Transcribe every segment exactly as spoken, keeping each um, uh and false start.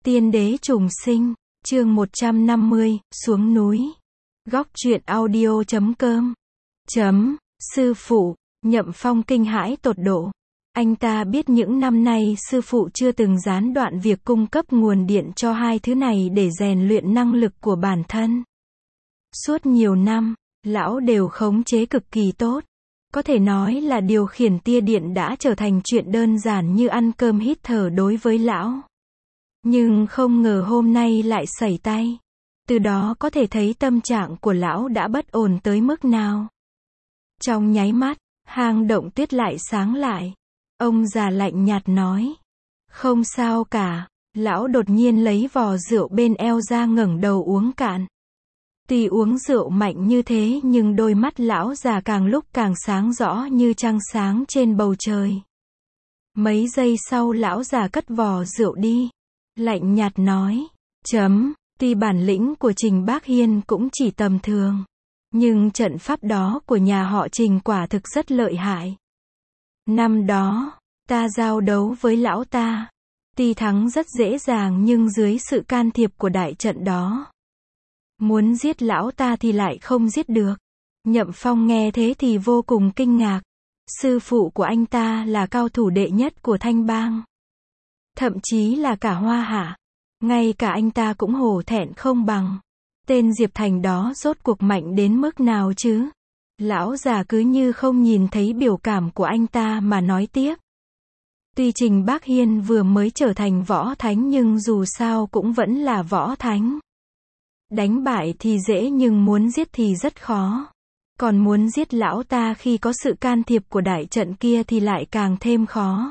Tiên đế trùng sinh, chương một trăm năm mươi, xuống núi. Góc truyện audio chấm com. Chấm, sư phụ, Nhậm Phong kinh hãi tột độ. Anh ta biết những năm nay sư phụ chưa từng gián đoạn việc cung cấp nguồn điện cho hai thứ này để rèn luyện năng lực của bản thân. Suốt nhiều năm, lão đều khống chế cực kỳ tốt. Có thể nói là điều khiển tia điện đã trở thành chuyện đơn giản như ăn cơm hít thở đối với lão. Nhưng không ngờ hôm nay lại sẩy tay. Từ đó có thể thấy tâm trạng của lão đã bất ổn tới mức nào. Trong nháy mắt, hang động tuyết lại sáng lại. Ông già lạnh nhạt nói. Không sao cả. Lão đột nhiên lấy vò rượu bên eo ra ngẩng đầu uống cạn. Tuy uống rượu mạnh như thế nhưng đôi mắt lão già càng lúc càng sáng rõ như trăng sáng trên bầu trời. Mấy giây sau lão già cất vò rượu đi. Lạnh nhạt nói. Chấm, tuy bản lĩnh của Trình Bác Hiên cũng chỉ tầm thường. Nhưng trận pháp đó của nhà họ Trình quả thực rất lợi hại. Năm đó, ta giao đấu với lão ta. Tuy thắng rất dễ dàng nhưng dưới sự can thiệp của đại trận đó. Muốn giết lão ta thì lại không giết được. Nhậm Phong nghe thế thì vô cùng kinh ngạc. Sư phụ của anh ta là cao thủ đệ nhất của Thanh Bang. Thậm chí là cả Hoa Hạ. Ngay cả anh ta cũng hổ thẹn không bằng. Tên Diệp Thành đó rốt cuộc mạnh đến mức nào chứ? Lão già cứ như không nhìn thấy biểu cảm của anh ta mà nói tiếp. Tuy Trình Bác Hiên vừa mới trở thành võ thánh nhưng dù sao cũng vẫn là võ thánh. Đánh bại thì dễ nhưng muốn giết thì rất khó. Còn muốn giết lão ta khi có sự can thiệp của đại trận kia thì lại càng thêm khó.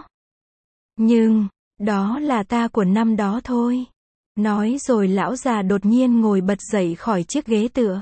Nhưng, đó là ta của năm đó thôi. Nói rồi lão già đột nhiên ngồi bật dậy khỏi chiếc ghế tựa.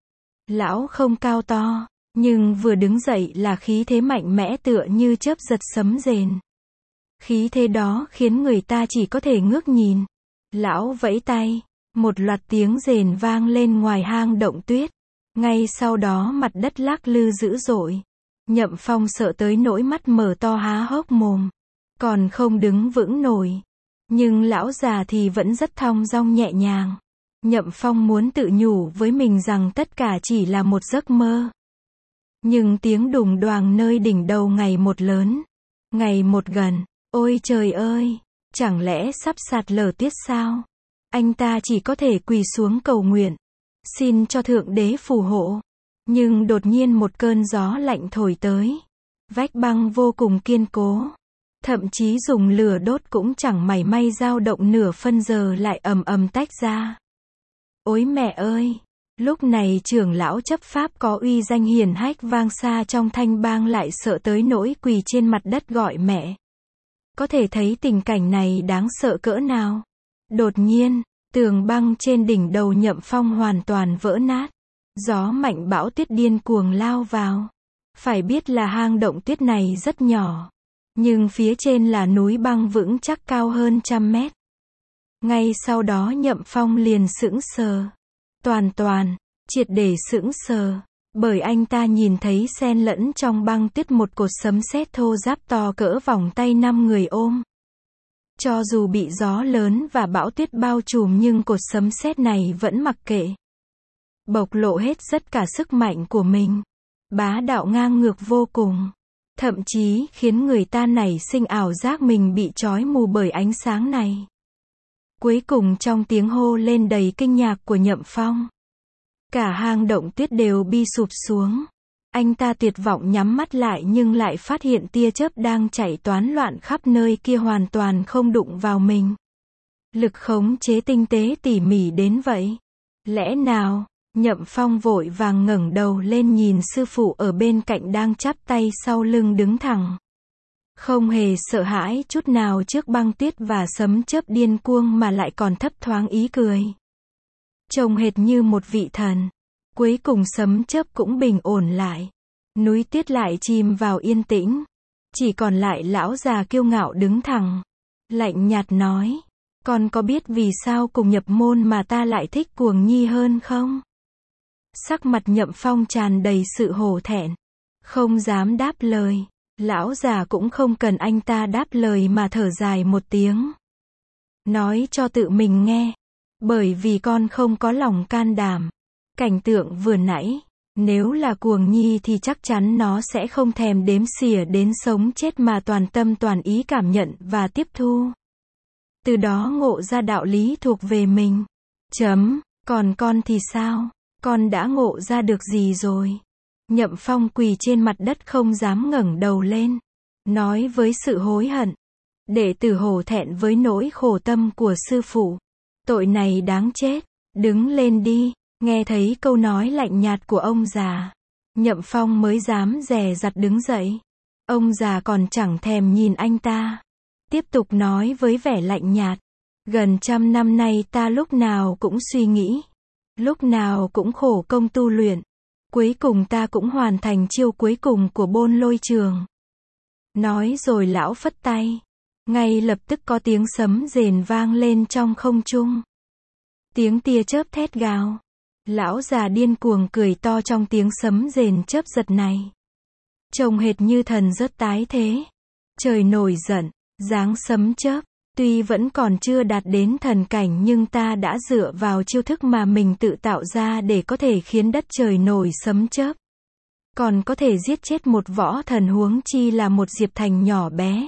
Lão không cao to, nhưng vừa đứng dậy là khí thế mạnh mẽ tựa như chớp giật sấm rền. Khí thế đó khiến người ta chỉ có thể ngước nhìn. Lão vẫy tay, một loạt tiếng rền vang lên ngoài hang động tuyết. Ngay sau đó mặt đất lắc lư dữ dội. Nhậm Phong sợ tới nỗi mắt mở to há hốc mồm. Còn không đứng vững nổi. Nhưng lão già thì vẫn rất thong dong nhẹ nhàng. Nhậm Phong muốn tự nhủ với mình rằng tất cả chỉ là một giấc mơ. Nhưng tiếng đùng đoàng nơi đỉnh đầu ngày một lớn. Ngày một gần. Ôi trời ơi! Chẳng lẽ sắp sạt lở tuyết sao? Anh ta chỉ có thể quỳ xuống cầu nguyện. Xin cho Thượng Đế phù hộ. Nhưng đột nhiên một cơn gió lạnh thổi tới. Vách băng vô cùng kiên cố. Thậm chí dùng lửa đốt cũng chẳng mảy may dao động nửa phân giờ lại ầm ầm tách ra. Ôi mẹ ơi! Lúc này trưởng lão chấp pháp có uy danh hiển hách vang xa trong Thanh Bang lại sợ tới nỗi quỳ trên mặt đất gọi mẹ. Có thể thấy tình cảnh này đáng sợ cỡ nào. Đột nhiên, tường băng trên đỉnh đầu Nhậm Phong hoàn toàn vỡ nát. Gió mạnh bão tuyết điên cuồng lao vào. Phải biết là hang động tuyết này rất nhỏ. Nhưng phía trên là núi băng vững chắc cao hơn trăm mét. Ngay sau đó Nhậm Phong liền sững sờ. Toàn toàn, triệt để sững sờ. Bởi anh ta nhìn thấy xen lẫn trong băng tuyết một cột sấm sét thô ráp to cỡ vòng tay năm người ôm. Cho dù bị gió lớn và bão tuyết bao trùm nhưng cột sấm sét này vẫn mặc kệ. Bộc lộ hết tất cả sức mạnh của mình. Bá đạo ngang ngược vô cùng. Thậm chí khiến người ta nảy sinh ảo giác mình bị trói mù bởi ánh sáng này. Cuối cùng trong tiếng hô lên đầy kinh ngạc của Nhậm Phong. Cả hang động tuyết đều bi sụp xuống. Anh ta tuyệt vọng nhắm mắt lại nhưng lại phát hiện tia chớp đang chạy toán loạn khắp nơi kia hoàn toàn không đụng vào mình. Lực khống chế tinh tế tỉ mỉ đến vậy. Lẽ nào? Nhậm Phong vội vàng ngẩng đầu lên nhìn sư phụ ở bên cạnh đang chắp tay sau lưng đứng thẳng. Không hề sợ hãi chút nào trước băng tuyết và sấm chớp điên cuồng mà lại còn thấp thoáng ý cười. Trông hệt như một vị thần. Cuối cùng sấm chớp cũng bình ổn lại. Núi tuyết lại chìm vào yên tĩnh. Chỉ còn lại lão già kiêu ngạo đứng thẳng. Lạnh nhạt nói. Con có biết vì sao cùng nhập môn mà ta lại thích Cuồng Nhi hơn không? Sắc mặt Nhậm Phong tràn đầy sự hổ thẹn. Không dám đáp lời. Lão già cũng không cần anh ta đáp lời mà thở dài một tiếng. nói cho tự mình nghe. Bởi vì con không có lòng can đảm. Cảnh tượng vừa nãy, nếu là cuồng nhi thì chắc chắn nó sẽ không thèm đếm xỉa đến sống chết mà toàn tâm toàn ý cảm nhận và tiếp thu. Từ đó ngộ ra đạo lý thuộc về mình. Chấm, còn con thì sao? Con đã ngộ ra được gì rồi? Nhậm Phong quỳ trên mặt đất không dám ngẩng đầu lên. Nói với sự hối hận. Đệ tử hổ thẹn với nỗi khổ tâm của sư phụ. Tội này đáng chết. Đứng lên đi. Nghe thấy câu nói lạnh nhạt của ông già. Nhậm Phong mới dám dè dặt đứng dậy. Ông già còn chẳng thèm nhìn anh ta. Tiếp tục nói với vẻ lạnh nhạt. Gần trăm năm nay ta lúc nào cũng suy nghĩ. Lúc nào cũng khổ công tu luyện. Cuối cùng ta cũng hoàn thành chiêu cuối cùng của Bôn Lôi Trường. Nói rồi lão phất tay. Ngay lập tức có tiếng sấm rền vang lên trong không trung. Tiếng tia chớp thét gào. Lão già điên cuồng cười to trong tiếng sấm rền chớp giật này. Trông hệt như thần rất tái thế. Trời nổi giận, giáng sấm chớp. Tuy vẫn còn chưa đạt đến thần cảnh nhưng ta đã dựa vào chiêu thức mà mình tự tạo ra để có thể khiến đất trời nổi sấm chớp. Còn có thể giết chết một võ thần huống chi là một Diệp Thành nhỏ bé.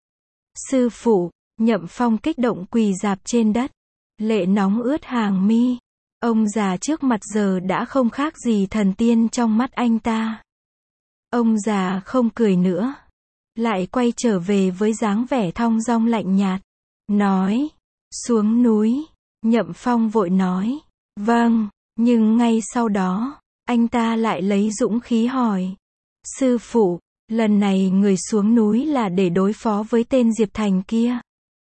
Sư phụ, Nhậm Phong kích động quỳ rạp trên đất. Lệ nóng ướt hàng mi. Ông già trước mặt giờ đã không khác gì thần tiên trong mắt anh ta. Ông già không cười nữa. Lại quay trở về với dáng vẻ thong dong lạnh nhạt. Nói, xuống núi. Nhậm Phong vội nói, vâng, nhưng ngay sau đó, anh ta lại lấy dũng khí hỏi. Sư phụ, lần này người xuống núi là để đối phó với tên Diệp Thành kia.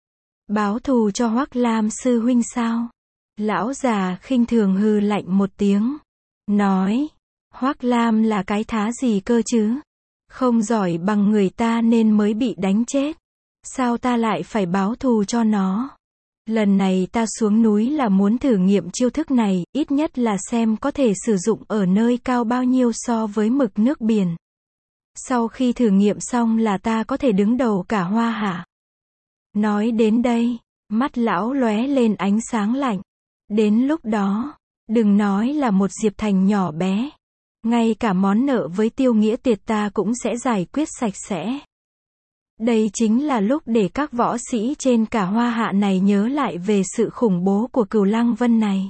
Báo thù cho Hoắc Lam sư huynh sao? Lão già khinh thường hừ lạnh một tiếng. Nói, Hoắc Lam là cái thá gì cơ chứ? Không giỏi bằng người ta nên mới bị đánh chết. Sao ta lại phải báo thù cho nó? Lần này ta xuống núi là muốn thử nghiệm chiêu thức này, ít nhất là xem có thể sử dụng ở nơi cao bao nhiêu so với mực nước biển. Sau khi thử nghiệm xong là ta có thể đứng đầu cả Hoa Hạ. Nói đến đây, mắt lão lóe lên ánh sáng lạnh. Đến lúc đó, đừng nói là một Diệp Thành nhỏ bé. Ngay cả món nợ với Tiêu Nghĩa Tiệt ta cũng sẽ giải quyết sạch sẽ. Đây chính là lúc để các võ sĩ trên cả Hoa Hạ này nhớ lại về sự khủng bố của Cửu Lăng Vân này.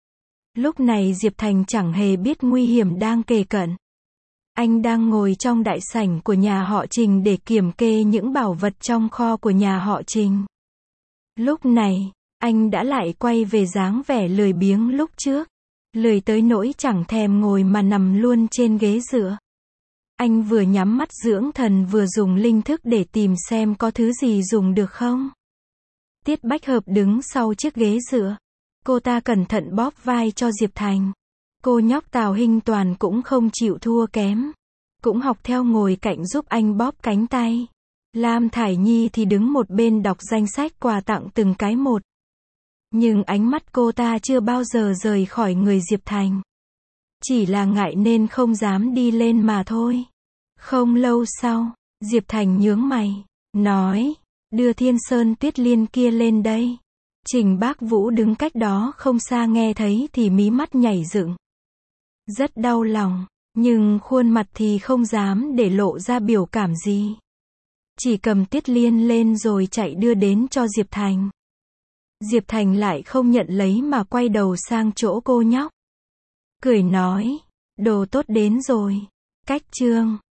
Lúc này Diệp Thành chẳng hề biết nguy hiểm đang kề cận. Anh đang ngồi trong đại sảnh của nhà họ Trình để kiểm kê những bảo vật trong kho của nhà họ Trình. Lúc này, anh đã lại quay về dáng vẻ lười biếng lúc trước. Lười tới nỗi chẳng thèm ngồi mà nằm luôn trên ghế dựa. Anh vừa nhắm mắt dưỡng thần vừa dùng linh thức để tìm xem có thứ gì dùng được không. Tiết Bách Hợp đứng sau chiếc ghế dựa. Cô ta cẩn thận bóp vai cho Diệp Thành. Cô nhóc Tào Hinh Toàn cũng không chịu thua kém. Cũng học theo ngồi cạnh giúp anh bóp cánh tay. Lam Thải Nhi thì đứng một bên đọc danh sách quà tặng từng cái một. Nhưng ánh mắt cô ta chưa bao giờ rời khỏi người Diệp Thành. Chỉ là ngại nên không dám đi lên mà thôi. Không lâu sau, Diệp Thành nhướng mày, nói, đưa Thiên Sơn Tuyết Liên kia lên đây. Trình Bác Vũ đứng cách đó không xa nghe thấy thì mí mắt nhảy dựng. Rất đau lòng, nhưng khuôn mặt thì không dám để lộ ra biểu cảm gì. Chỉ cầm Tuyết Liên lên rồi chạy đưa đến cho Diệp Thành. Diệp Thành lại không nhận lấy mà quay đầu sang chỗ cô nhóc. Cười nói, đồ tốt đến rồi. Cách chương